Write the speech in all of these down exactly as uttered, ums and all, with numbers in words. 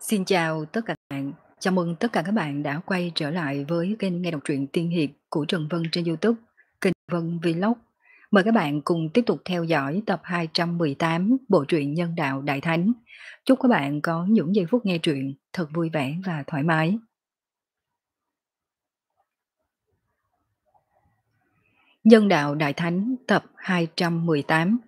Xin chào tất cả các bạn. Chào mừng tất cả các bạn đã quay trở lại với kênh nghe đọc truyện tiên hiệp của Trần Vân trên YouTube, kênh Vân Vlog. Mời các bạn cùng tiếp tục theo dõi tập hai trăm mười tám bộ truyện Nhân đạo Đại Thánh. Chúc các bạn có những giây phút nghe truyện thật vui vẻ và thoải mái. Nhân đạo Đại Thánh tập hai trăm mười tám.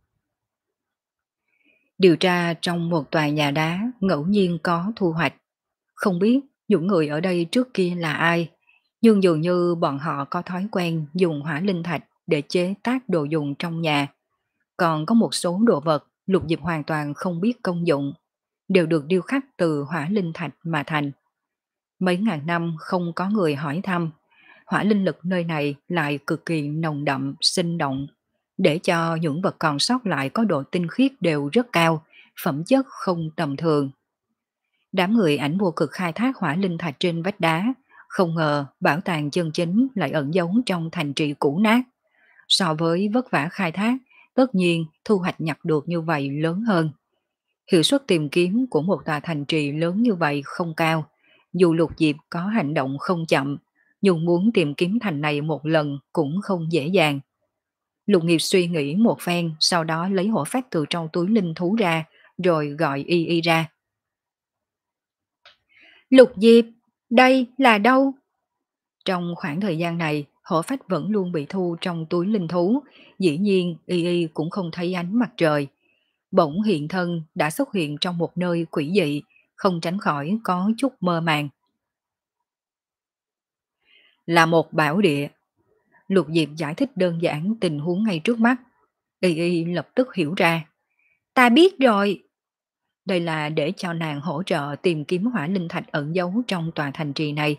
Điều tra trong một tòa nhà đá ngẫu nhiên có thu hoạch. Không biết những người ở đây trước kia là ai, nhưng dường như bọn họ có thói quen dùng hỏa linh thạch để chế tác đồ dùng trong nhà. Còn có một số đồ vật Lục Diệp hoàn toàn không biết công dụng, đều được điêu khắc từ hỏa linh thạch mà thành. Mấy ngàn năm không có người hỏi thăm, hỏa linh lực nơi này lại cực kỳ nồng đậm, sinh động, để cho những vật còn sót lại có độ tinh khiết đều rất cao, phẩm chất không tầm thường. Đám người ảnh vô cực khai thác hỏa linh thạch trên vách đá, không ngờ bảo tàng chân chính lại ẩn giấu trong thành trì cũ nát. So với vất vả khai thác, tất nhiên thu hoạch nhặt được như vậy lớn hơn. Hiệu suất tìm kiếm của một tòa thành trì lớn như vậy không cao. Dù Lục Diệp có hành động không chậm, nhưng muốn tìm kiếm thành này một lần cũng không dễ dàng. Lục Nghiệp suy nghĩ một phen, sau đó lấy hổ phách từ trong túi linh thú ra, rồi gọi y y ra. Lục Diệp, đây là đâu? Trong khoảng thời gian này, hổ phách vẫn luôn bị thu trong túi linh thú, dĩ nhiên y y cũng không thấy ánh mặt trời. Bỗng hiện thân đã xuất hiện trong một nơi quỷ dị, không tránh khỏi có chút mơ màng. Là một bảo địa. Lục Diệp giải thích đơn giản tình huống ngay trước mắt. Y y lập tức hiểu ra. Ta biết rồi. Đây là để cho nàng hỗ trợ tìm kiếm hỏa linh thạch ẩn giấu trong tòa thành trì này.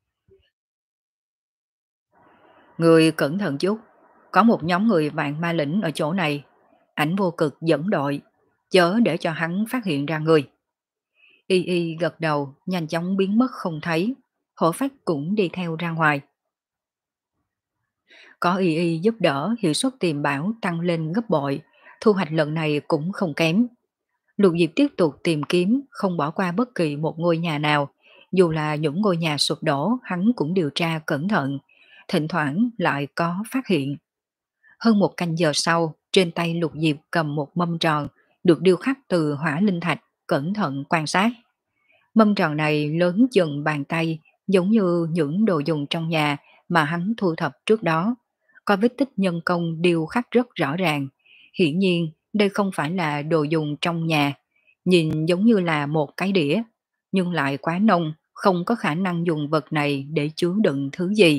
Người cẩn thận chút, có một nhóm người vạn ma lĩnh ở chỗ này, ảnh vô cực dẫn đội, chớ để cho hắn phát hiện ra người. Y y gật đầu, nhanh chóng biến mất không thấy, hổ phách cũng đi theo ra ngoài. Có y y giúp đỡ, hiệu suất tìm bảo tăng lên gấp bội, thu hoạch lần này cũng không kém. Lục Diệp tiếp tục tìm kiếm, không bỏ qua bất kỳ một ngôi nhà nào, dù là những ngôi nhà sụp đổ hắn cũng điều tra cẩn thận, thỉnh thoảng lại có phát hiện. Hơn một canh giờ sau, trên tay Lục Diệp cầm một mâm tròn, được điêu khắc từ hỏa linh thạch, cẩn thận quan sát. Mâm tròn này lớn chừng bàn tay, giống như những đồ dùng trong nhà mà hắn thu thập trước đó. Có vết tích nhân công điêu khắc rất rõ ràng. Hiển nhiên, đây không phải là đồ dùng trong nhà, nhìn giống như là một cái đĩa, nhưng lại quá nông, không có khả năng dùng vật này để chứa đựng thứ gì.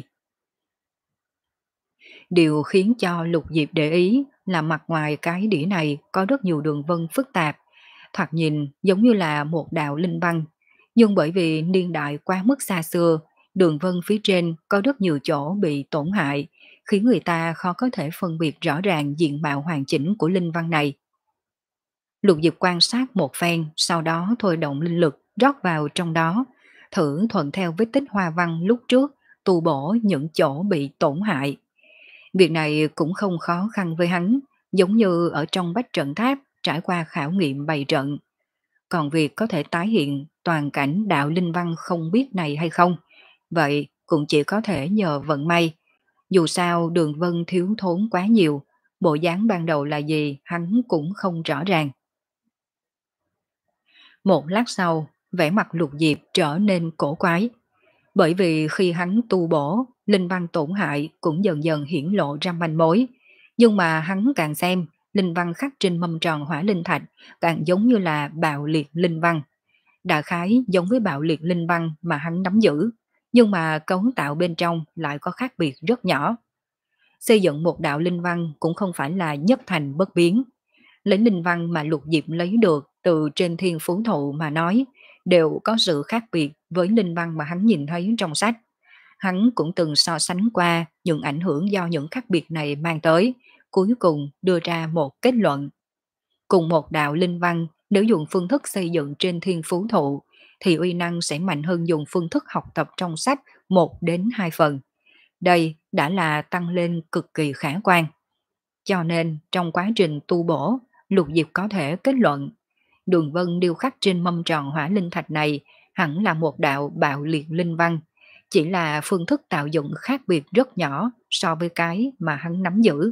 Điều khiến cho Lục Diệp để ý là mặt ngoài cái đĩa này có rất nhiều đường vân phức tạp, thoạt nhìn giống như là một đạo linh văn, nhưng bởi vì niên đại quá mức xa xưa, đường vân phía trên có rất nhiều chỗ bị tổn hại, khiến người ta khó có thể phân biệt rõ ràng diện mạo hoàn chỉnh của linh văn này. Lục Diệp quan sát một phen, sau đó thôi động linh lực rót vào trong đó, thử thuận theo vết tích hoa văn lúc trước, tu bổ những chỗ bị tổn hại. Việc này cũng không khó khăn với hắn, giống như ở trong bách trận tháp trải qua khảo nghiệm bày trận. Còn việc có thể tái hiện toàn cảnh đạo linh văn không biết này hay không, vậy cũng chỉ có thể nhờ vận may. Dù sao đường vân thiếu thốn quá nhiều, bộ dáng ban đầu là gì hắn cũng không rõ ràng. Một lát sau, vẻ mặt Lục Diệp trở nên cổ quái. Bởi vì khi hắn tu bổ, linh văn tổn hại cũng dần dần hiển lộ ra manh mối. Nhưng mà hắn càng xem, linh văn khắc trên mâm tròn hỏa linh thạch càng giống như là bạo liệt linh văn. Đại khái giống với bạo liệt linh văn mà hắn nắm giữ, nhưng mà cấu tạo bên trong lại có khác biệt rất nhỏ. Xây dựng một đạo linh văn cũng không phải là nhất thành bất biến. Lấy linh văn mà Lục Diệp lấy được từ trên thiên phú thụ mà nói, đều có sự khác biệt với linh văn mà hắn nhìn thấy trong sách. Hắn cũng từng so sánh qua những ảnh hưởng do những khác biệt này mang tới, cuối cùng đưa ra một kết luận. Cùng một đạo linh văn, nếu dùng phương thức xây dựng trên thiên phú thụ, thì uy năng sẽ mạnh hơn dùng phương thức học tập trong sách một đến hai phần. Đây đã là tăng lên cực kỳ khả quan. Cho nên trong quá trình tu bổ, Lục Diệp có thể kết luận, Đường vân điêu khắc trên mâm tròn hỏa linh thạch này hẳn là một đạo bạo liệt linh văn, chỉ là phương thức tạo dựng khác biệt rất nhỏ so với cái mà hắn nắm giữ.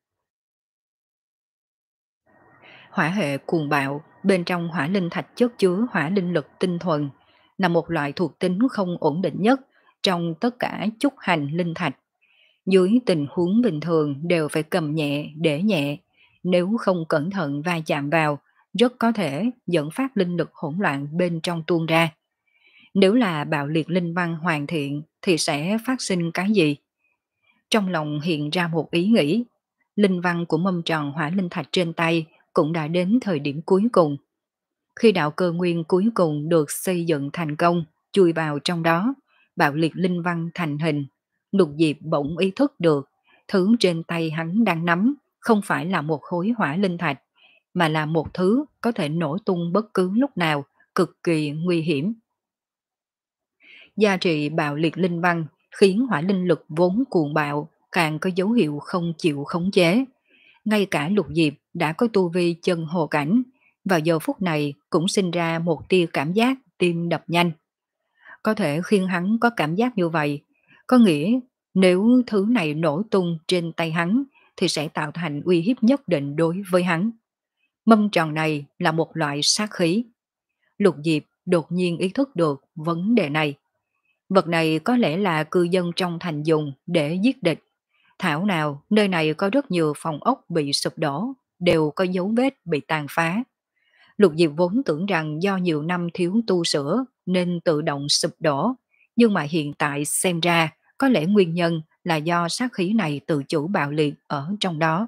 Hỏa hệ cuồng bạo, bên trong hỏa linh thạch chất chứa hỏa linh lực tinh thuần, là một loại thuộc tính không ổn định nhất trong tất cả chúc hành linh thạch. Dưới tình huống bình thường đều phải cầm nhẹ, để nhẹ, nếu không cẩn thận va chạm vào, rất có thể dẫn phát linh lực hỗn loạn bên trong tuôn ra. Nếu là bạo liệt linh văn hoàn thiện thì sẽ phát sinh cái gì? Trong lòng hiện ra một ý nghĩ, linh văn của mâm tròn hỏa linh thạch trên tay cũng đã đến thời điểm cuối cùng. Khi đạo cơ nguyên cuối cùng được xây dựng thành công, chui vào trong đó, bạo liệt linh văn thành hình, Lục Diệp bỗng ý thức được, thứ trên tay hắn đang nắm không phải là một khối hỏa linh thạch, mà là một thứ có thể nổ tung bất cứ lúc nào, cực kỳ nguy hiểm. Gia trị bạo liệt linh văn khiến hỏa linh lực vốn cuồng bạo càng có dấu hiệu không chịu khống chế. Ngay cả Lục Diệp đã có tu vi chân hồ cảnh, vào giờ phút này cũng sinh ra một tia cảm giác tim đập nhanh. Có thể khiến hắn có cảm giác như vậy, có nghĩa nếu thứ này nổ tung trên tay hắn thì sẽ tạo thành uy hiếp nhất định đối với hắn. Mâm tròn này là một loại sát khí. Lục Diệp đột nhiên ý thức được vấn đề này. Vật này có lẽ là cư dân trong thành dùng để giết địch. Thảo nào nơi này có rất nhiều phòng ốc bị sụp đổ, đều có dấu vết bị tàn phá. Lục Diệp vốn tưởng rằng do nhiều năm thiếu tu sửa nên tự động sụp đổ, nhưng mà hiện tại xem ra có lẽ nguyên nhân là do sát khí này tự chủ bạo liệt ở trong đó.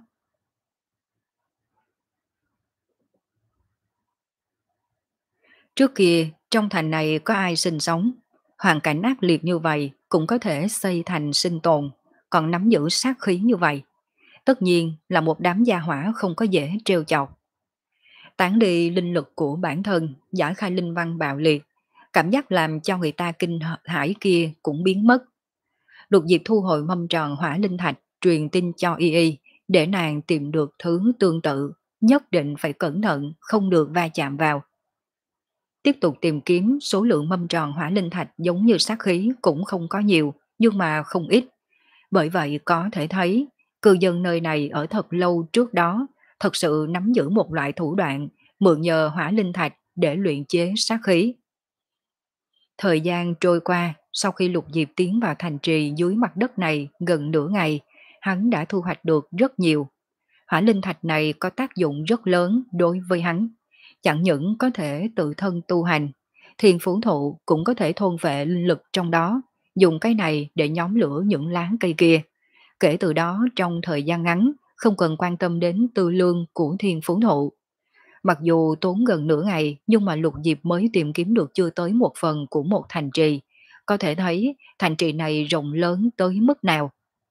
Trước kia, trong thành này có ai sinh sống, hoàn cảnh ác liệt như vậy cũng có thể xây thành sinh tồn, còn nắm giữ sát khí như vậy. Tất nhiên là một đám gia hỏa không có dễ trêu chọc. Tán đi linh lực của bản thân, giải khai linh văn bạo liệt, cảm giác làm cho người ta kinh hãi kia cũng biến mất. Lục Diệp thu hồi mâm tròn hỏa linh thạch, truyền tin cho Y Y, để nàng tìm được thứ tương tự, nhất định phải cẩn thận, không được va chạm vào. Tiếp tục tìm kiếm, số lượng mâm tròn hỏa linh thạch giống như sát khí cũng không có nhiều, nhưng mà không ít. Bởi vậy có thể thấy, cư dân nơi này ở thật lâu trước đó, thật sự nắm giữ một loại thủ đoạn, mượn nhờ hỏa linh thạch để luyện chế sát khí. Thời gian trôi qua, sau khi Lục Diệp tiến vào thành trì dưới mặt đất này gần nửa ngày, hắn đã thu hoạch được rất nhiều. Hỏa linh thạch này có tác dụng rất lớn đối với hắn. Chẳng những có thể tự thân tu hành, thiền phú thụ cũng có thể thôn vệ linh lực trong đó, dùng cái này để nhóm lửa những lá cây kia. Kể từ đó trong thời gian ngắn, không cần quan tâm đến tư lương của thiền phú thụ. Mặc dù tốn gần nửa ngày, nhưng mà Lục Diệp mới tìm kiếm được chưa tới một phần của một thành trì. Có thể thấy thành trì này rộng lớn tới mức nào.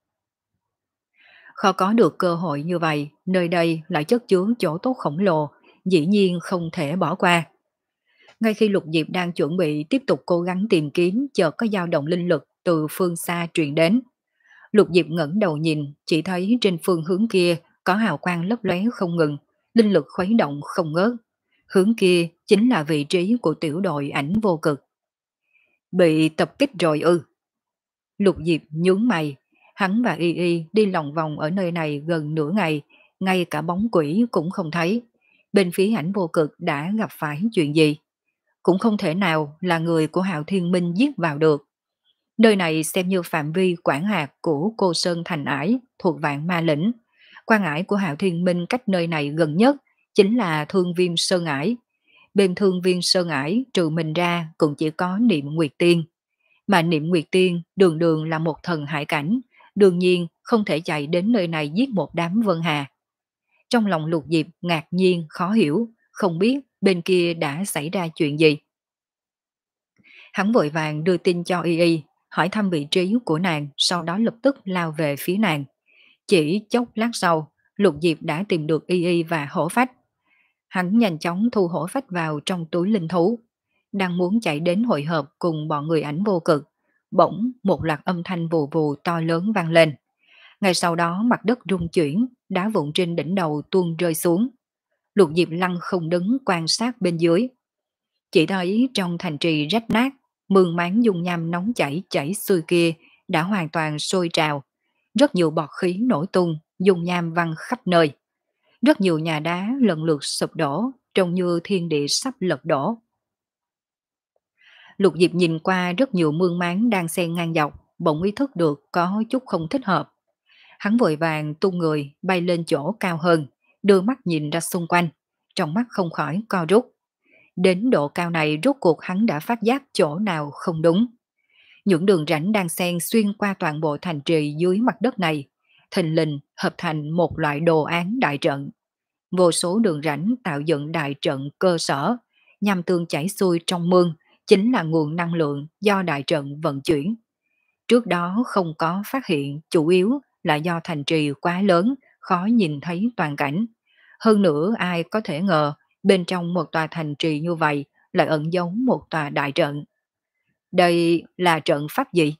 Khó có được cơ hội như vậy, nơi đây lại chất chứa chỗ tốt khổng lồ, dĩ nhiên không thể bỏ qua. Ngay khi Lục Diệp đang chuẩn bị tiếp tục cố gắng tìm kiếm, chợt có dao động linh lực từ phương xa truyền đến. Lục Diệp ngẩng đầu nhìn, chỉ thấy trên phương hướng kia có hào quang lấp lóe không ngừng, linh lực khuấy động không ngớt. Hướng kia chính là vị trí của tiểu đội ảnh vô cực. Bị tập kích rồi ư? Lục Diệp nhướng mày, hắn và Y Y đi lòng vòng ở nơi này gần nửa ngày, ngay cả bóng quỷ cũng không thấy. Bên phía ảnh vô cực đã gặp phải chuyện gì? Cũng không thể nào là người của Hạo Thiên Minh giết vào được. Nơi này xem như phạm vi quản hạt của Cô Sơn Thành Ải thuộc Vạn Ma Lĩnh. Quan ải của Hạo Thiên Minh cách nơi này gần nhất chính là Thương Viêm Sơn Ải. Bên Thương Viêm Sơn Ải trừ mình ra cũng chỉ có Niệm Nguyệt Tiên. Mà Niệm Nguyệt Tiên đường đường là một thần hải cảnh, đương nhiên không thể chạy đến nơi này giết một đám Vân Hà. Trong lòng Lục Diệp ngạc nhiên, khó hiểu, không biết bên kia đã xảy ra chuyện gì. Hắn vội vàng đưa tin cho Y Y, hỏi thăm vị trí của nàng, sau đó lập tức lao về phía nàng. Chỉ chốc lát sau, Lục Diệp đã tìm được Y Y và hổ phách. Hắn nhanh chóng thu hổ phách vào trong túi linh thú, đang muốn chạy đến hội hợp cùng bọn người ảnh vô cực. Bỗng một loạt âm thanh vù vù to lớn vang lên. Ngay sau đó mặt đất rung chuyển, đá vụn trên đỉnh đầu tuôn rơi xuống. Lục Diệp lăng không đứng quan sát bên dưới. Chỉ thấy trong thành trì rách nát, mương máng dung nham nóng chảy chảy xuôi kia đã hoàn toàn sôi trào. Rất nhiều bọt khí nổ tung, dung nham văng khắp nơi. Rất nhiều nhà đá lần lượt sụp đổ, trông như thiên địa sắp lật đổ. Lục Diệp nhìn qua rất nhiều mương máng đang xen ngang dọc, bỗng ý thức được có chút không thích hợp. Hắn vội vàng tung người bay lên chỗ cao hơn, đưa mắt nhìn ra xung quanh, trong mắt không khỏi co rút. Đến độ cao này rốt cuộc hắn đã phát giác chỗ nào không đúng. Những đường rãnh đang xen xuyên qua toàn bộ thành trì dưới mặt đất này, thình lình hợp thành một loại đồ án đại trận. Vô số đường rãnh tạo dựng đại trận cơ sở, nhằm tương chảy xuôi trong mương, chính là nguồn năng lượng do đại trận vận chuyển. Trước đó không có phát hiện, chủ yếu là do thành trì quá lớn, khó nhìn thấy toàn cảnh. Hơn nữa ai có thể ngờ, bên trong một tòa thành trì như vậy lại ẩn giấu một tòa đại trận. Đây là trận pháp gì?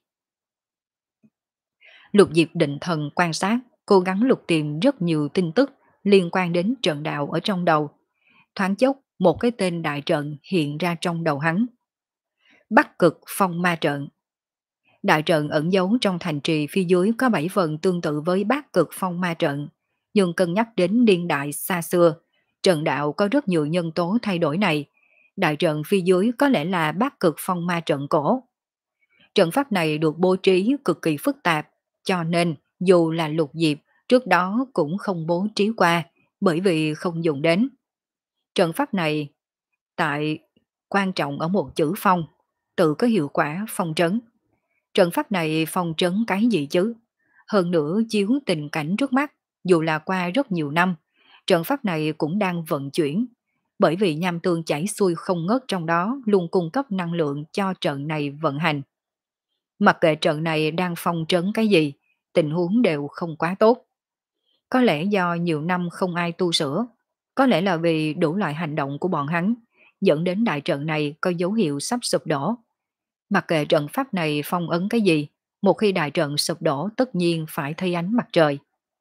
Lục Diệp định thần quan sát, cố gắng lục tìm rất nhiều tin tức liên quan đến trận đạo ở trong đầu. Thoáng chốc, một cái tên đại trận hiện ra trong đầu hắn. Bắc Cực Phong Ma Trận. Đại trận ẩn giấu trong thành trì phía dưới có bảy phần tương tự với Bắc Cực Phong Ma Trận, nhưng cân nhắc đến niên đại xa xưa, trận đạo có rất nhiều nhân tố thay đổi này. Đại trận phía dưới có lẽ là Bắc Cực Phong Ma Trận cổ. Trận pháp này được bố trí cực kỳ phức tạp, cho nên dù là Lục Diệp trước đó cũng không bố trí qua, bởi vì không dùng đến. Trận pháp này tại quan trọng ở một chữ phong, tự có hiệu quả phong trấn. Trận pháp này phong trấn cái gì chứ? Hơn nữa chiếu tình cảnh trước mắt, dù là qua rất nhiều năm, trận pháp này cũng đang vận chuyển, bởi vì nham tương chảy xuôi không ngớt trong đó luôn cung cấp năng lượng cho trận này vận hành. Mặc kệ trận này đang phong trấn cái gì, tình huống đều không quá tốt. Có lẽ do nhiều năm không ai tu sửa, có lẽ là vì đủ loại hành động của bọn hắn, dẫn đến đại trận này có dấu hiệu sắp sụp đổ. Mặc kệ trận pháp này phong ấn cái gì, một khi đại trận sụp đổ tất nhiên phải thấy ánh mặt trời.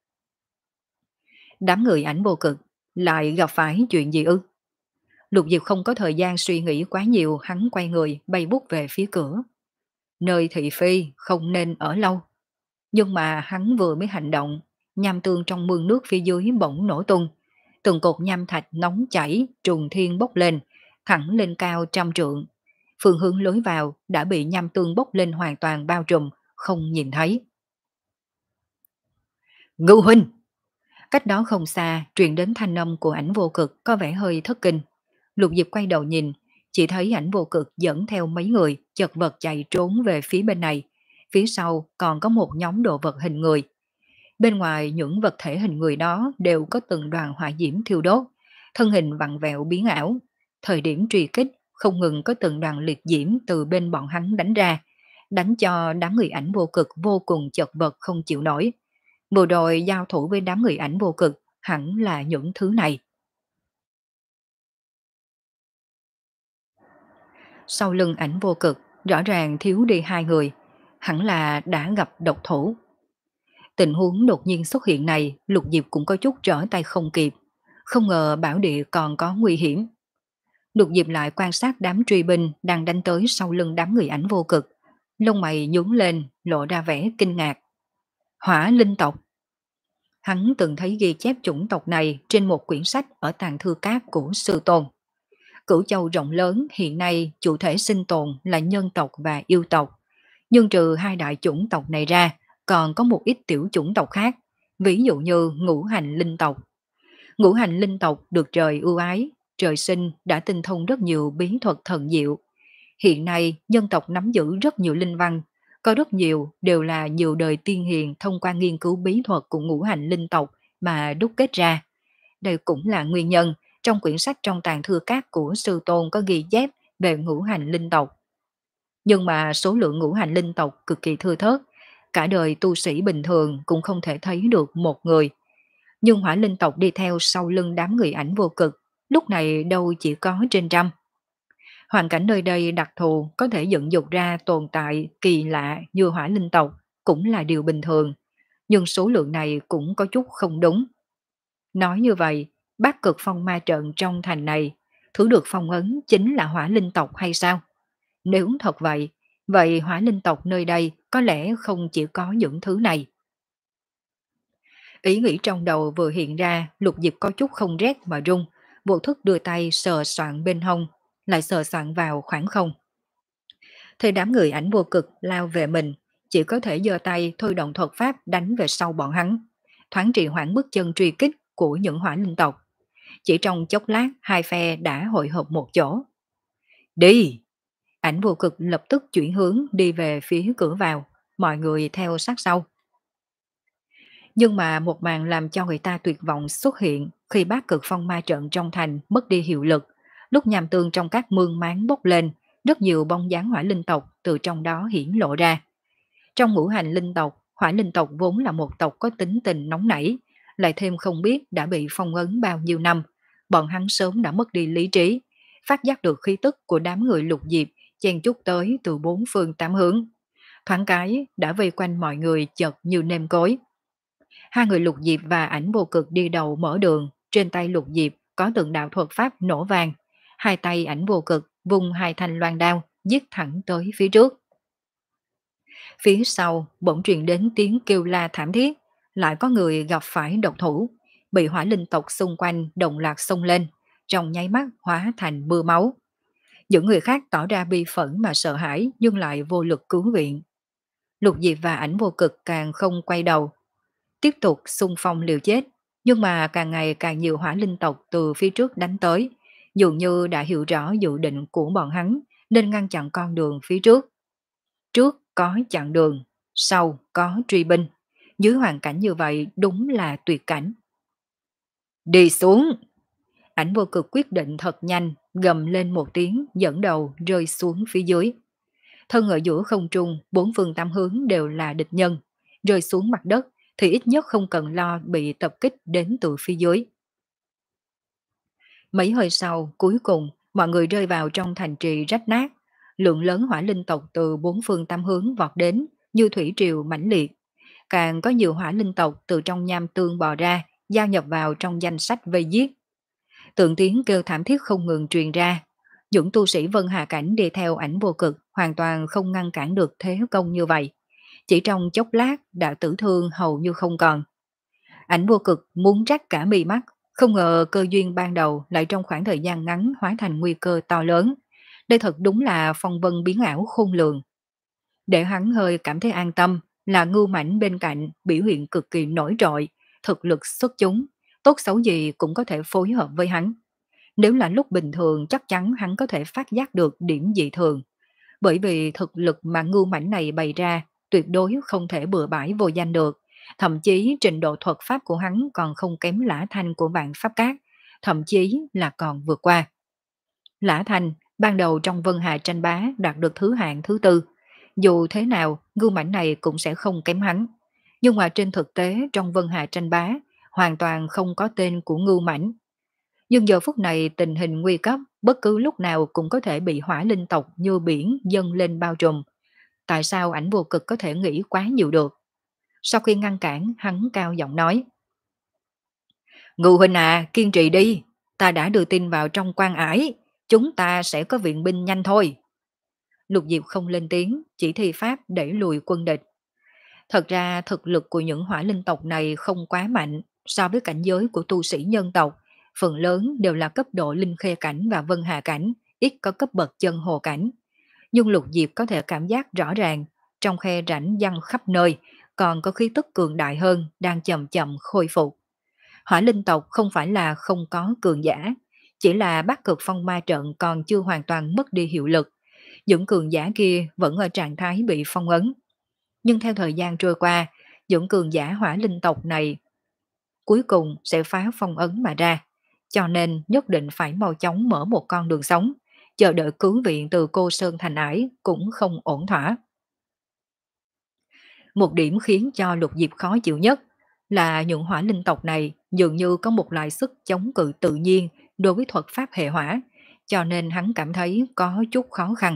Đám người Ảnh Vô Cực lại gặp phải chuyện gì ư? Lục Diệp không có thời gian suy nghĩ quá nhiều, hắn quay người bay bút về phía cửa. Nơi thị phi không nên ở lâu. Nhưng mà hắn vừa mới hành động, nham tương trong mương nước phía dưới bỗng nổ tung. Từng cột nham thạch nóng chảy, trùng thiên bốc lên, thẳng lên cao trăm trượng. Phương hướng lối vào đã bị nham tương bốc lên hoàn toàn bao trùm, không nhìn thấy. Ngưu huynh! Cách đó không xa, truyền đến thanh âm của Ảnh Vô Cực có vẻ hơi thất kinh. Lục Diệp quay đầu nhìn, chỉ thấy Ảnh Vô Cực dẫn theo mấy người chật vật chạy trốn về phía bên này. Phía sau còn có một nhóm đồ vật hình người. Bên ngoài những vật thể hình người đó đều có từng đoàn hỏa diễm thiêu đốt, thân hình vặn vẹo biến ảo. Thời điểm truy kích, không ngừng có từng đoàn liệt diễm từ bên bọn hắn đánh ra, đánh cho đám người Ảnh Vô Cực vô cùng chật vật không chịu nổi. Vừa rồi giao thủ với đám người Ảnh Vô Cực hẳn là những thứ này. Sau lưng Ảnh Vô Cực rõ ràng thiếu đi hai người, hẳn là đã gặp độc thủ. Tình huống đột nhiên xuất hiện này, Lục Diệp cũng có chút trở tay không kịp. Không ngờ bảo địa còn có nguy hiểm. Lục Diệp lại quan sát đám truy binh đang đánh tới sau lưng đám người Ảnh Vô Cực. Lông mày nhướng lên, lộ ra vẻ kinh ngạc. Hỏa linh tộc. Hắn từng thấy ghi chép chủng tộc này trên một quyển sách ở tàng thư cát của Sư Tôn. Cửu châu rộng lớn hiện nay chủ thể sinh tồn là nhân tộc và yêu tộc. Nhưng trừ hai đại chủng tộc này ra, còn có một ít tiểu chủng tộc khác, ví dụ như ngũ hành linh tộc. Ngũ hành linh tộc được trời ưu ái, trời sinh đã tinh thông rất nhiều bí thuật thần diệu. Hiện nay nhân tộc nắm giữ rất nhiều linh văn, có rất nhiều đều là nhiều đời tiên hiền thông qua nghiên cứu bí thuật của ngũ hành linh tộc mà đúc kết ra. Đây cũng là nguyên nhân trong quyển sách trong tàng thư cát của Sư Tôn có ghi chép về ngũ hành linh tộc. Nhưng mà số lượng ngũ hành linh tộc cực kỳ thưa thớt, cả đời tu sĩ bình thường cũng không thể thấy được một người. Nhưng hỏa linh tộc đi theo sau lưng đám người Ảnh Vô Cực, lúc này đâu chỉ có trên trăm. Hoàn cảnh nơi đây đặc thù có thể dựng dục ra tồn tại kỳ lạ như hỏa linh tộc cũng là điều bình thường, nhưng số lượng này cũng có chút không đúng. Nói như vậy, Bắc Cực Phong Ma Trận trong thành này, thứ được phong ấn chính là hỏa linh tộc hay sao? Nếu thật vậy, vậy hỏa linh tộc nơi đây có lẽ không chỉ có những thứ này. Ý nghĩ trong đầu vừa hiện ra, Lục Diệp có chút không rét mà run, vô thức đưa tay sờ soạn bên hông, lại sờ soạn vào khoảng không. Thì đám người ảnh vô cực lao về mình, chỉ có thể giơ tay thôi động thuật pháp đánh về sau bọn hắn, thoáng trì hoãn bước chân truy kích của những hỏa linh tộc. Chỉ trong chốc lát, hai phe đã hội hợp một chỗ. Đi! Ảnh vô cực lập tức chuyển hướng đi về phía cửa vào, mọi người theo sát sau. Nhưng mà một màn làm cho người ta tuyệt vọng xuất hiện khi bát cực phong ma trận trong thành mất đi hiệu lực. Lúc nham tương trong các mương máng bốc lên, rất nhiều bóng dáng hỏa linh tộc từ trong đó hiển lộ ra. Trong ngũ hành linh tộc, hỏa linh tộc vốn là một tộc có tính tình nóng nảy, lại thêm không biết đã bị phong ấn bao nhiêu năm, bọn hắn sớm đã mất đi lý trí, phát giác được khí tức của đám người lục diệp chen chúc tới từ bốn phương tám hướng. Thoáng cái đã vây quanh mọi người chật như nêm cối. Hai người lục diệp và ảnh vô cực đi đầu mở đường, trên tay lục diệp có từng đạo thuật pháp nổ vàng, hai tay ảnh vô cực vùng hai thanh loan đao giết thẳng tới phía trước. Phía sau bỗng truyền đến tiếng kêu la thảm thiết, lại có người gặp phải độc thủ, bị hỏa linh tộc xung quanh đồng loạt xông lên, trong nháy mắt hóa thành mưa máu. Những người khác tỏ ra bi phẫn mà sợ hãi nhưng lại vô lực cứu viện. Lục Diệp và ảnh vô cực càng không quay đầu, tiếp tục xung phong liều chết, nhưng mà càng ngày càng nhiều hỏa linh tộc từ phía trước đánh tới, dường như đã hiểu rõ dự định của bọn hắn nên ngăn chặn con đường phía trước. Trước có chặn đường, sau có truy binh. Dưới hoàn cảnh như vậy đúng là tuyệt cảnh. Đi xuống! Ảnh vô cực quyết định thật nhanh, gầm lên một tiếng dẫn đầu rơi xuống phía dưới. Thân ở giữa không trung, bốn phương tám hướng đều là địch nhân. Rơi xuống mặt đất thì ít nhất không cần lo bị tập kích đến từ phía dưới. Mấy hơi sau, cuối cùng, mọi người rơi vào trong thành trì rách nát. Lượng lớn hỏa linh tộc từ bốn phương tám hướng vọt đến, như thủy triều mãnh liệt. Càng có nhiều hỏa linh tộc từ trong nham tương bò ra, giao nhập vào trong danh sách vây giết. Tượng tiếng kêu thảm thiết không ngừng truyền ra. Những tu sĩ Vân Hà Cảnh đi theo ảnh vô cực hoàn toàn không ngăn cản được thế công như vậy. Chỉ trong chốc lát đã tử thương hầu như không còn. Ảnh vô cực muốn trách cả mì mắt, không ngờ cơ duyên ban đầu lại trong khoảng thời gian ngắn hóa thành nguy cơ to lớn. Đây thật đúng là phong vân biến ảo khôn lường. Để hắn hơi cảm thấy an tâm là Ngưu Mãnh bên cạnh biểu hiện cực kỳ nổi trội, thực lực xuất chúng, tốt xấu gì cũng có thể phối hợp với hắn. Nếu là lúc bình thường chắc chắn hắn có thể phát giác được điểm dị thường. Bởi vì thực lực mà Ngưu Mãnh này bày ra tuyệt đối không thể bừa bãi vô danh được. Thậm chí trình độ thuật pháp của hắn còn không kém Lã Thanh của vạn pháp cát, thậm chí là còn vượt qua. Lã Thanh ban đầu trong Vân Hà tranh bá đạt được thứ hạng thứ tư. Dù thế nào, Ngưu Mãnh này cũng sẽ không kém hắn. Nhưng mà trên thực tế trong Vân Hà tranh bá, hoàn toàn không có tên của Ngưu Mãnh. Nhưng giờ phút này tình hình nguy cấp, bất cứ lúc nào cũng có thể bị hỏa linh tộc như biển dâng lên bao trùm. Tại sao ảnh vô cực có thể nghĩ quá nhiều được? Sau khi ngăn cản, hắn cao giọng nói. Ngưu huynh à, kiên trì đi. Ta đã đưa tin vào trong quan ải. Chúng ta sẽ có viện binh nhanh thôi. Lục Diệp không lên tiếng, chỉ thi pháp đẩy lùi quân địch. Thật ra thực lực của những hỏa linh tộc này không quá mạnh so với cảnh giới của tu sĩ nhân tộc. Phần lớn đều là cấp độ linh khê cảnh và vân hà cảnh, ít có cấp bậc chân hồ cảnh. Nhưng Lục Diệp có thể cảm giác rõ ràng, trong khe rãnh văng khắp nơi, còn có khí tức cường đại hơn đang chậm chậm khôi phục. Hỏa linh tộc không phải là không có cường giả, chỉ là Bắc Cực Phong Ma trận còn chưa hoàn toàn mất đi hiệu lực. Những cường giả kia vẫn ở trạng thái bị phong ấn. Nhưng theo thời gian trôi qua, những cường giả hỏa linh tộc này cuối cùng sẽ phá phong ấn mà ra. Cho nên nhất định phải mau chóng mở một con đường sống, chờ đợi cứu viện từ cô Sơn Thành Ải cũng không ổn thỏa. Một điểm khiến cho Lục Diệp khó chịu nhất là những hỏa linh tộc này dường như có một loại sức chống cự tự nhiên đối với thuật pháp hệ hỏa, cho nên hắn cảm thấy có chút khó khăn.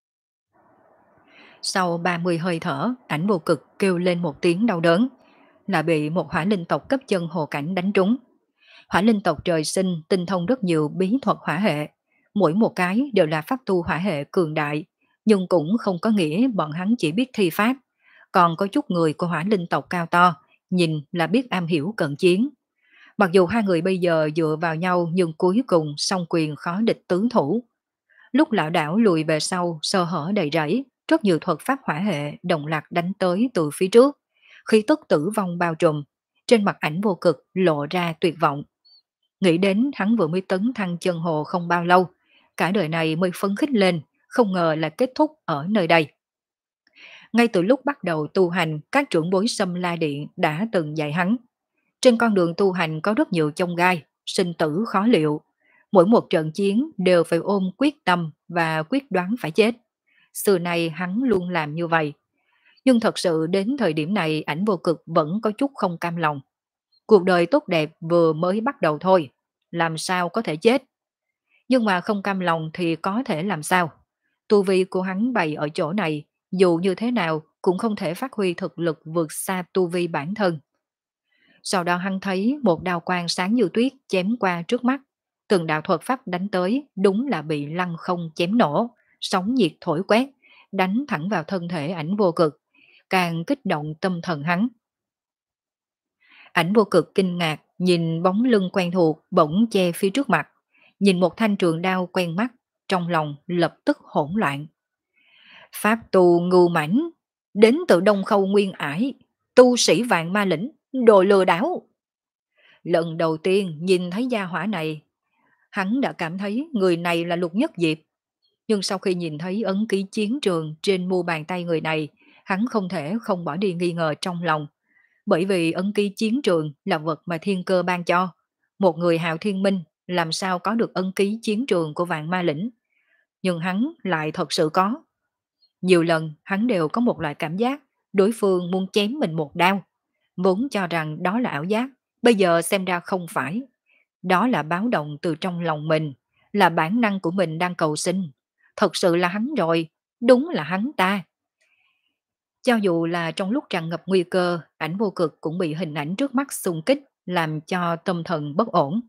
Sau ba mươi hơi thở, ảnh vô cực kêu lên một tiếng đau đớn. là bị một hỏa linh tộc cấp chân hồ cảnh đánh trúng. Hỏa linh tộc trời sinh tinh thông rất nhiều bí thuật hỏa hệ, mỗi một cái đều là pháp tu hỏa hệ cường đại, nhưng cũng không có nghĩa bọn hắn chỉ biết thi pháp, còn có chút người của hỏa linh tộc cao to, nhìn là biết am hiểu cận chiến. Mặc dù hai người bây giờ dựa vào nhau nhưng cuối cùng song quyền khó địch tứ thủ. Lúc lão đảo lùi về sau, sơ hở đầy rẫy, rất nhiều thuật pháp hỏa hệ đồng loạt đánh tới từ phía trước. Khí tức tử vong bao trùm, trên mặt ảnh vô cực lộ ra tuyệt vọng. Nghĩ đến hắn vừa mới tấn thăng chân hồ không bao lâu, cả đời này mới phấn khích lên, không ngờ là kết thúc ở nơi đây. Ngay từ lúc bắt đầu tu hành, các trưởng bối Sâm La Điện đã từng dạy hắn. Trên con đường tu hành có rất nhiều chông gai, sinh tử khó liệu. Mỗi một trận chiến đều phải ôm quyết tâm và quyết đoán phải chết. Xưa nay hắn luôn làm như vậy. Nhưng thật sự đến thời điểm này ảnh vô cực vẫn có chút không cam lòng. Cuộc đời tốt đẹp vừa mới bắt đầu thôi, làm sao có thể chết. Nhưng mà không cam lòng thì có thể làm sao. Tu vi của hắn bày ở chỗ này, dù như thế nào cũng không thể phát huy thực lực vượt xa tu vi bản thân. Sau đó hắn thấy một đao quang sáng như tuyết chém qua trước mắt. Từng đạo thuật pháp đánh tới đúng là bị lăng không chém nổ, sóng nhiệt thổi quét, đánh thẳng vào thân thể ảnh vô cực, càng kích động tâm thần hắn. Ảnh vô cực kinh ngạc, nhìn bóng lưng quen thuộc bỗng che phía trước mặt, nhìn một thanh trường đao quen mắt, trong lòng lập tức hỗn loạn. Pháp tu ngưu mãnh, đến từ Đông Khâu Nguyên Ải, tu sĩ vạn ma lĩnh, đồ lừa đảo. Lần đầu tiên nhìn thấy gia hỏa này, hắn đã cảm thấy người này là Lục Nhất Diệp. Nhưng sau khi nhìn thấy ấn ký chiến trường trên mu bàn tay người này, hắn không thể không bỏ đi nghi ngờ trong lòng. Bởi vì ấn ký chiến trường là vật mà thiên cơ ban cho. Một người hào thiên minh làm sao có được ấn ký chiến trường của vạn ma lĩnh. Nhưng hắn lại thật sự có. Nhiều lần hắn đều có một loại cảm giác đối phương muốn chém mình một đao. Vốn cho rằng đó là ảo giác, bây giờ xem ra không phải. Đó là báo động từ trong lòng mình, là bản năng của mình đang cầu xin. Thật sự là hắn rồi, đúng là hắn ta. Cho dù là trong lúc tràn ngập nguy cơ, ảnh vô cực cũng bị hình ảnh trước mắt xung kích, làm cho tâm thần bất ổn.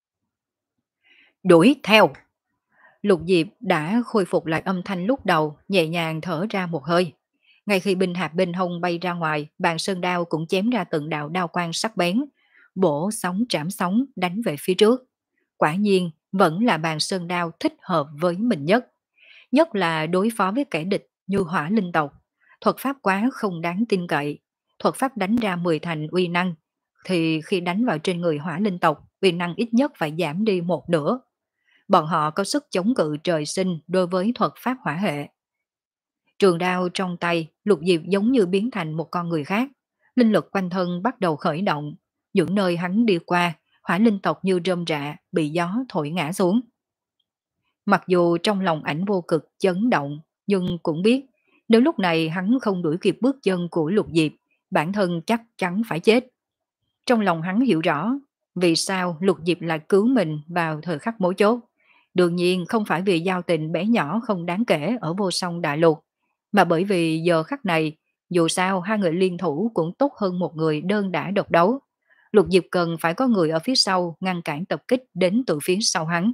Đuổi theo! Lục Diệp đã khôi phục lại âm thanh lúc đầu, nhẹ nhàng thở ra một hơi. Ngay khi binh hạp bên hông bay ra ngoài, bàn sơn đao cũng chém ra từng đạo đao quang sắc bén, bổ sóng trảm sóng đánh về phía trước. Quả nhiên, vẫn là bàn sơn đao thích hợp với mình nhất. Nhất là đối phó với kẻ địch như hỏa linh tộc. Thuật pháp quá không đáng tin cậy. Thuật pháp đánh ra mười thành uy năng, thì khi đánh vào trên người hỏa linh tộc, uy năng ít nhất phải giảm đi một nửa. Bọn họ có sức chống cự trời sinh đối với thuật pháp hỏa hệ. Trường đao trong tay, Lục Diệp giống như biến thành một con người khác. Linh lực quanh thân bắt đầu khởi động. Những nơi hắn đi qua, hỏa linh tộc như rơm rạ, bị gió thổi ngã xuống. Mặc dù trong lòng ảnh vô cực chấn động, nhưng cũng biết, nếu lúc này hắn không đuổi kịp bước chân của Lục Diệp, bản thân chắc chắn phải chết. Trong lòng hắn hiểu rõ, vì sao Lục Diệp lại cứu mình vào thời khắc mấu chốt. Đương nhiên không phải vì giao tình bé nhỏ không đáng kể ở vô song đại lục, mà bởi vì giờ khắc này, dù sao hai người liên thủ cũng tốt hơn một người đơn đả độc đấu. Lục Diệp cần phải có người ở phía sau ngăn cản tập kích đến từ phía sau hắn.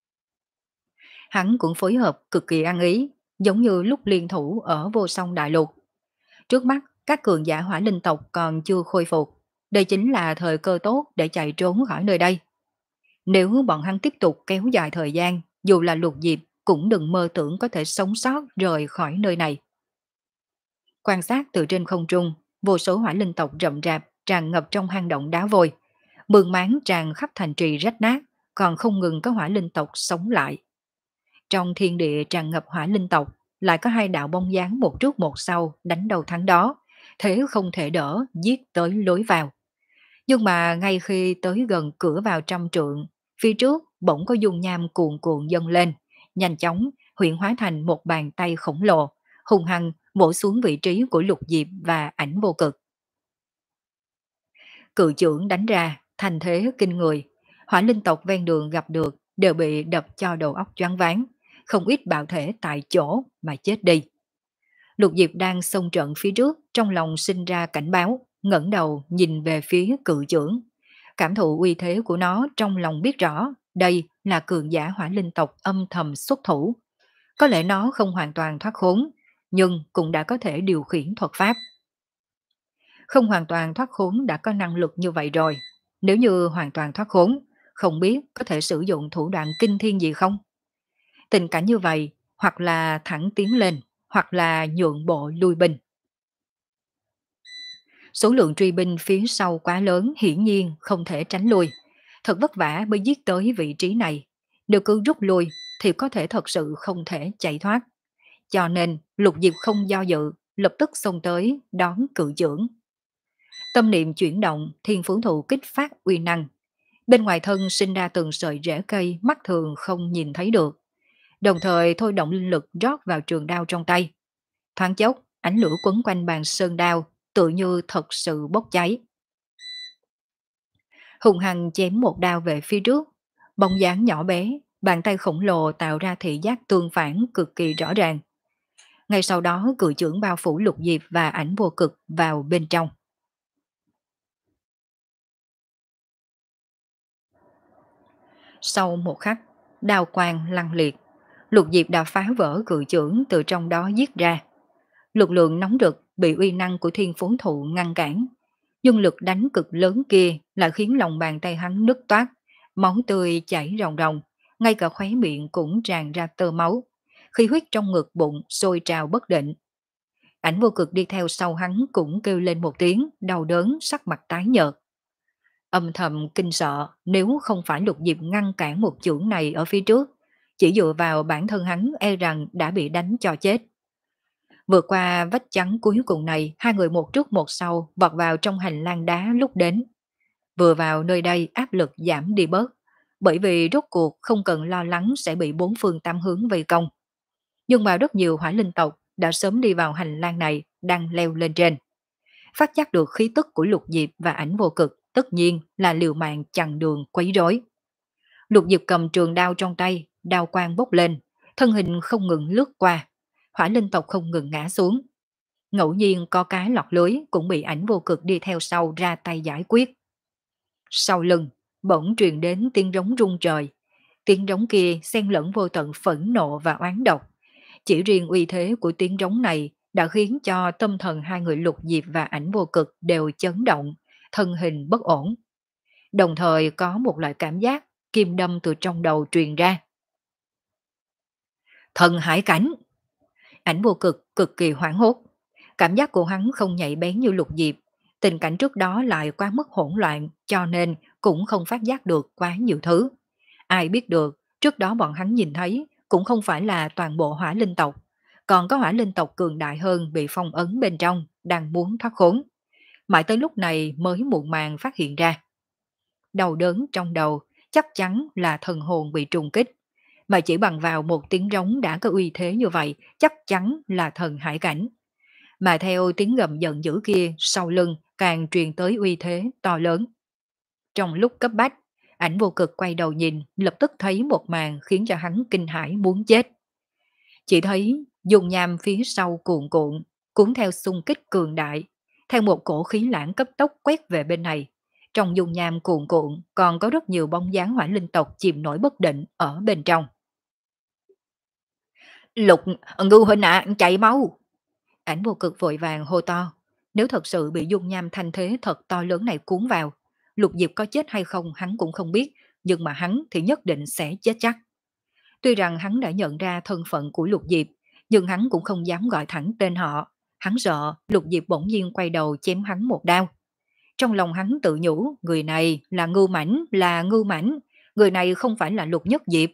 Hắn cũng phối hợp cực kỳ ăn ý, giống như lúc liên thủ ở vô song đại lục. Trước mắt, các cường giả hỏa linh tộc còn chưa khôi phục. Đây chính là thời cơ tốt để chạy trốn khỏi nơi đây. Nếu bọn hắn tiếp tục kéo dài thời gian, dù là Lục Diệp cũng đừng mơ tưởng có thể sống sót rời khỏi nơi này. Quan sát từ trên không trung, vô số hỏa linh tộc rậm rạp tràn ngập trong hang động đá vôi. Mương máng tràn khắp thành trì rách nát, còn không ngừng có hỏa linh tộc sống lại. Trong thiên địa tràn ngập hỏa linh tộc, lại có hai đạo bóng dáng một trước một sau đánh đầu thắng đó, thế không thể đỡ, giết tới lối vào. Nhưng mà ngay khi tới gần cửa vào trăm trượng, phía trước bỗng có dung nham cuồn cuộn dâng lên, nhanh chóng huyện hóa thành một bàn tay khổng lồ, hung hăng vỗ xuống vị trí của Lục Diệp và ảnh vô cực. Cự chưởng đánh ra, thành thế kinh người, hỏa linh tộc ven đường gặp được đều bị đập cho đầu óc choáng váng, không ít bạo thể tại chỗ mà chết đi. Lục Diệp đang xông trận phía trước, trong lòng sinh ra cảnh báo, ngẩng đầu nhìn về phía cự chưởng. Cảm thụ uy thế của nó, trong lòng biết rõ đây là cường giả hỏa linh tộc âm thầm xuất thủ. Có lẽ nó không hoàn toàn thoát khốn, nhưng cũng đã có thể điều khiển thuật pháp. Không hoàn toàn thoát khốn đã có năng lực như vậy rồi. Nếu như hoàn toàn thoát khốn, không biết có thể sử dụng thủ đoạn kinh thiên gì không? Tình cảnh như vậy, hoặc là thẳng tiến lên, hoặc là nhượng bộ lui binh. Số lượng truy binh phía sau quá lớn, hiển nhiên không thể tránh lui. Thật vất vả mới giết tới vị trí này. Nếu cứ rút lui thì có thể thật sự không thể chạy thoát. Cho nên Lục Diệp không do dự, lập tức xông tới đón cự chưởng. Tâm niệm chuyển động, thiên phú thụ kích phát uy năng. Bên ngoài thân sinh ra từng sợi rễ cây mắt thường không nhìn thấy được. Đồng thời thôi động linh lực rót vào trường đao trong tay. Thoáng chốc, ánh lửa quấn quanh bàn sơn đao, tự như thật sự bốc cháy. Hùng hằng chém một đao về phía trước, bóng dáng nhỏ bé, bàn tay khổng lồ tạo ra thị giác tương phản cực kỳ rõ ràng. Ngay sau đó cự chưởng bao phủ Lục Diệp và ảnh vô cực vào bên trong. Sau một khắc, đao quang lăng liệt, Lục Diệp đã phá vỡ cự chưởng từ trong đó giết ra. Lực lượng nóng rực bị uy năng của thiên phú thụ ngăn cản, nhưng lực đánh cực lớn kia lại khiến lòng bàn tay hắn nứt toát, máu tươi chảy ròng ròng, ngay cả khóe miệng cũng tràn ra tơ máu, khí huyết trong ngực bụng sôi trào bất định. Ảnh vô cực đi theo sau hắn cũng kêu lên một tiếng, đau đớn, sắc mặt tái nhợt. Âm thầm kinh sợ, nếu không phải Lục Diệp ngăn cản một chưởng này ở phía trước, chỉ dựa vào bản thân hắn e rằng đã bị đánh cho chết. Vượt qua vách chắn cuối cùng này, hai người một trước một sau vọt vào trong hành lang đá lúc đến. Vừa vào nơi đây áp lực giảm đi bớt, bởi vì rốt cuộc không cần lo lắng sẽ bị bốn phương tam hướng vây công. Nhưng mà rất nhiều hỏa linh tộc đã sớm đi vào hành lang này, đang leo lên trên. Phát giác được khí tức của Lục Diệp và ảnh vô cực, tất nhiên là liều mạng chặn đường quấy rối. Lục Diệp cầm trường đao trong tay, đao quang bốc lên, thân hình không ngừng lướt qua, hỏa linh tộc không ngừng ngã xuống. Ngẫu nhiên có cái lọt lưới cũng bị ảnh vô cực đi theo sau ra tay giải quyết. Sau lưng, bỗng truyền đến tiếng rống rung trời. Tiếng rống kia xen lẫn vô tận phẫn nộ và oán độc. Chỉ riêng uy thế của tiếng rống này đã khiến cho tâm thần hai người Lục Diệp và ảnh vô cực đều chấn động, thân hình bất ổn. Đồng thời có một loại cảm giác kim đâm từ trong đầu truyền ra. Thần hải cảnh! Ảnh vô cực cực kỳ hoảng hốt. Cảm giác của hắn không nhạy bén như Lục Diệp. Tình cảnh trước đó lại quá mức hỗn loạn, cho nên cũng không phát giác được quá nhiều thứ. Ai biết được, trước đó bọn hắn nhìn thấy cũng không phải là toàn bộ hỏa linh tộc. Còn có hỏa linh tộc cường đại hơn bị phong ấn bên trong, đang muốn thoát khốn. Mãi tới lúc này mới muộn màng phát hiện ra. Đau đớn trong đầu chắc chắn là thần hồn bị trùng kích. Mà chỉ bằng vào một tiếng rống đã có uy thế như vậy, chắc chắn là thần hải cảnh. Mà theo tiếng gầm giận dữ kia, sau lưng càng truyền tới uy thế to lớn. Trong lúc cấp bách, ảnh vô cực quay đầu nhìn, lập tức thấy một màn khiến cho hắn kinh hãi muốn chết. Chỉ thấy dùng nham phía sau cuộn cuộn, cuốn theo xung kích cường đại, theo một cổ khí lãng cấp tốc quét về bên này. Trong dung nham cuộn cuộn còn có rất nhiều bóng dáng hỏa linh tộc chìm nổi bất định ở bên trong. Lục, Ngưu huynh ạ, chạy mau! Ảnh vô cực vội vàng hô to. Nếu thật sự bị dung nham thanh thế thật to lớn này cuốn vào, Lục Diệp có chết hay không hắn cũng không biết, nhưng mà hắn thì nhất định sẽ chết chắc. Tuy rằng hắn đã nhận ra thân phận của Lục Diệp, nhưng hắn cũng không dám gọi thẳng tên họ. Hắn sợ Lục Diệp bỗng nhiên quay đầu chém hắn một đao. Trong lòng hắn tự nhủ, người này là Ngưu Mãnh, là Ngưu Mãnh, người này không phải là Lục Nhất Diệp.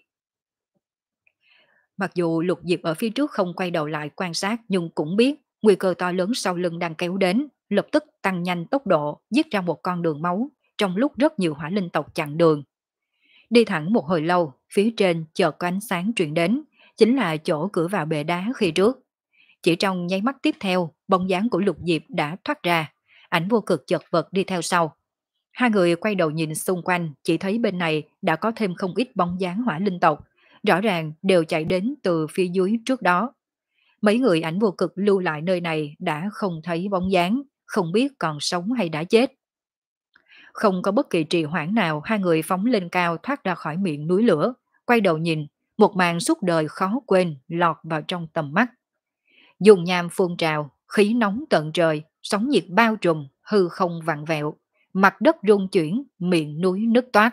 Mặc dù Lục Diệp ở phía trước không quay đầu lại quan sát, nhưng cũng biết nguy cơ to lớn sau lưng đang kéo đến, lập tức tăng nhanh tốc độ, giết ra một con đường máu, trong lúc rất nhiều hỏa linh tộc chặn đường. Đi thẳng một hồi lâu, phía trên chợt có ánh sáng truyền đến, chính là chỗ cửa vào bệ đá khi trước. Chỉ trong nháy mắt tiếp theo, bóng dáng của Lục Diệp đã thoát ra, ảnh vô cực chật vật đi theo sau. Hai người quay đầu nhìn xung quanh, chỉ thấy bên này đã có thêm không ít bóng dáng hỏa linh tộc, rõ ràng đều chạy đến từ phía dưới trước đó. Mấy người ảnh vô cực lưu lại nơi này đã không thấy bóng dáng, không biết còn sống hay đã chết. Không có bất kỳ trì hoãn nào, hai người phóng lên cao thoát ra khỏi miệng núi lửa, quay đầu nhìn, một màn suốt đời khó quên lọt vào trong tầm mắt. Dùng nham phun trào, khí nóng tận trời, sóng nhiệt bao trùm, hư không vặn vẹo, mặt đất rung chuyển, miệng núi nứt toát.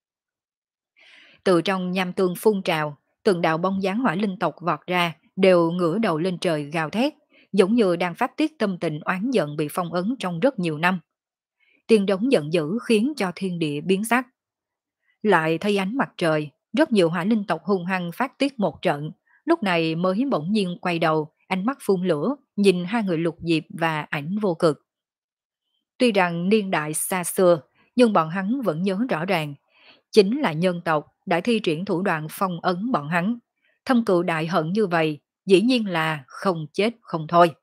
Từ trong nham tương phun trào, từng đạo bóng dáng hỏa linh tộc vọt ra, đều ngửa đầu lên trời gào thét, giống như đang phát tiết tâm tình oán giận bị phong ấn trong rất nhiều năm. Tiếng đống giận dữ khiến cho thiên địa biến sắc. Lại thấy ánh mặt trời, rất nhiều hỏa linh tộc hung hăng phát tiết một trận, lúc này mới bỗng nhiên quay đầu, ánh mắt phun lửa, nhìn hai người Lục Diệp và Ảnh Vô Cực. Tuy rằng niên đại xa xưa, nhưng bọn hắn vẫn nhớ rõ ràng, chính là nhân tộc đã thi triển thủ đoạn phong ấn bọn hắn. Thâm cừu đại hận như vậy, dĩ nhiên là không chết không thôi.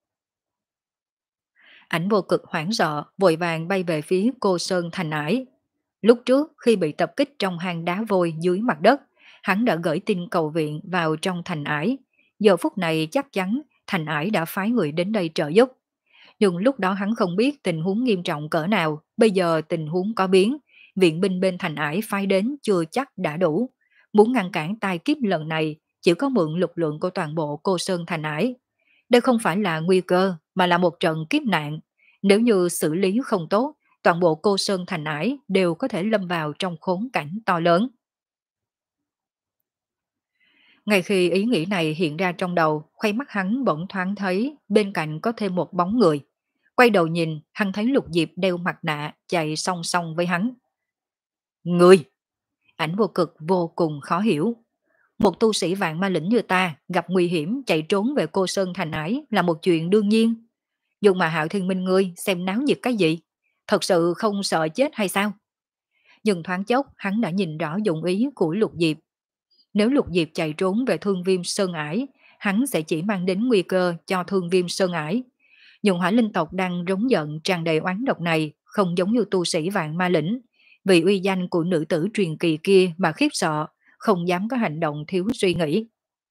Ảnh Vô Cực hoảng sợ, vội vàng bay về phía Cô Sơn Thành Ải. Lúc trước khi bị tập kích trong hang đá vôi dưới mặt đất, hắn đã gửi tin cầu viện vào trong Thành Ải. Giờ phút này chắc chắn Thành Ải đã phái người đến đây trợ giúp. Nhưng lúc đó hắn không biết tình huống nghiêm trọng cỡ nào, bây giờ tình huống có biến, viện binh bên Thành Ải phái đến chưa chắc đã đủ. Muốn ngăn cản tai kiếp lần này, chỉ có mượn lực lượng của toàn bộ Cô Sơn Thành Ải. Đây không phải là nguy cơ, mà là một trận kiếp nạn. Nếu như xử lý không tốt, toàn bộ Cô Sơn Thành Ải đều có thể lâm vào trong khốn cảnh to lớn. Ngay khi ý nghĩ này hiện ra trong đầu, khoai mắt hắn bỗng thoáng thấy bên cạnh có thêm một bóng người. Quay đầu nhìn, hắn thấy Lục Diệp đeo mặt nạ chạy song song với hắn. Người! Ảnh Vô Cực vô cùng khó hiểu. Một tu sĩ vạn ma lĩnh như ta gặp nguy hiểm chạy trốn về Cô Sơn Thành Ải là một chuyện đương nhiên. Nhưng mà Hạo Thiên Minh ngươi xem náo nhiệt cái gì? Thật sự không sợ chết hay sao? Nhưng thoáng chốc hắn đã nhìn rõ dụng ý của Lục Diệp. Nếu Lục Diệp chạy trốn về Thương Viêm Sơn Ải, hắn sẽ chỉ mang đến nguy cơ cho Thương Viêm Sơn Ải. Nhưng hỏa linh tộc đang rống giận tràn đầy oán độc này không giống như tu sĩ vạn ma lĩnh. Vì uy danh của nữ tử truyền kỳ kia mà khiếp sợ, không dám có hành động thiếu suy nghĩ.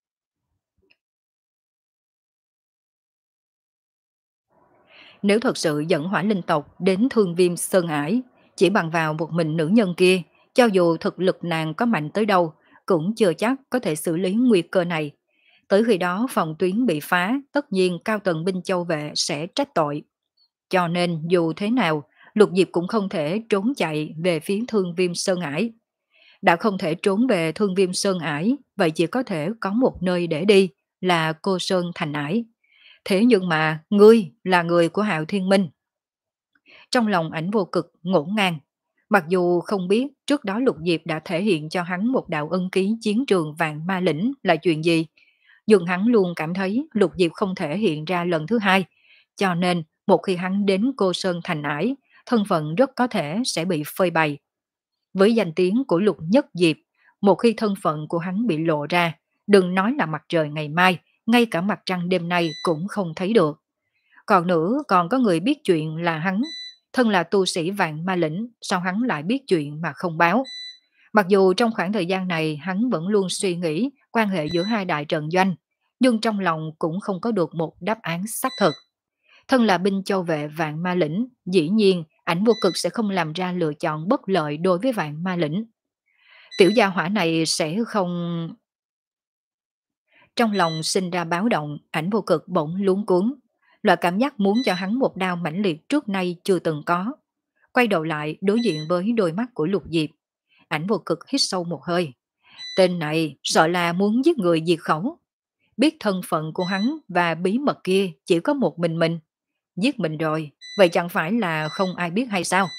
Nếu thật sự dẫn hỏa linh tộc đến Thương Viêm Sơn Ải, chỉ bằng vào một mình nữ nhân kia, cho dù thực lực nàng có mạnh tới đâu, cũng chưa chắc có thể xử lý nguy cơ này. Tới khi đó phòng tuyến bị phá, tất nhiên cao tầng binh châu vệ sẽ trách tội. Cho nên dù thế nào, Lục Diệp cũng không thể trốn chạy về phía Thương Viêm Sơn Ải. Đã không thể trốn về Thương Viêm Sơn Ải, vậy chỉ có thể có một nơi để đi, là Cô Sơn Thành Ải. Thế nhưng mà, ngươi là người của Hạo Thiên Minh. Trong lòng Ảnh Vô Cực ngổn ngang. Mặc dù không biết trước đó Lục Diệp đã thể hiện cho hắn một đạo ân ký chiến trường vạn ma lĩnh là chuyện gì, nhưng hắn luôn cảm thấy Lục Diệp không thể hiện ra lần thứ hai. Cho nên, một khi hắn đến Cô Sơn Thành Ải, thân phận rất có thể sẽ bị phơi bày. Với danh tiếng của Lục Nhất Diệp, một khi thân phận của hắn bị lộ ra, đừng nói là mặt trời ngày mai, ngay cả mặt trăng đêm nay cũng không thấy được. Còn nữa, còn có người biết chuyện là hắn, thân là tu sĩ vạn ma lĩnh, sao hắn lại biết chuyện mà không báo? Mặc dù trong khoảng thời gian này hắn vẫn luôn suy nghĩ quan hệ giữa hai đại trận doanh, nhưng trong lòng cũng không có được một đáp án xác thực. Thân là binh châu vệ vạn ma lĩnh, dĩ nhiên Ảnh Vô Cực sẽ không làm ra lựa chọn bất lợi đối với vạn ma lĩnh. Tiểu gia hỏa này sẽ không... Trong lòng sinh ra báo động, Ảnh Vô Cực bỗng luống cuống. Loại cảm giác muốn cho hắn một đao mãnh liệt trước nay chưa từng có. Quay đầu lại đối diện với đôi mắt của Lục Diệp. Ảnh Vô Cực hít sâu một hơi. Tên này sợ là muốn giết người diệt khẩu. Biết thân phận của hắn và bí mật kia chỉ có một mình mình. Giết mình rồi, vậy chẳng phải là không ai biết hay sao?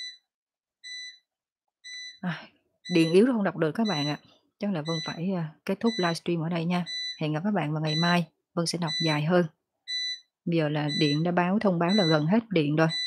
À, điện yếu không đọc được các bạn ạ. Chắc là Vân phải uh, kết thúc livestream ở đây nha. Hẹn gặp các bạn vào ngày mai. Vân sẽ đọc dài hơn. Bây giờ là điện đã báo thông báo là gần hết điện rồi.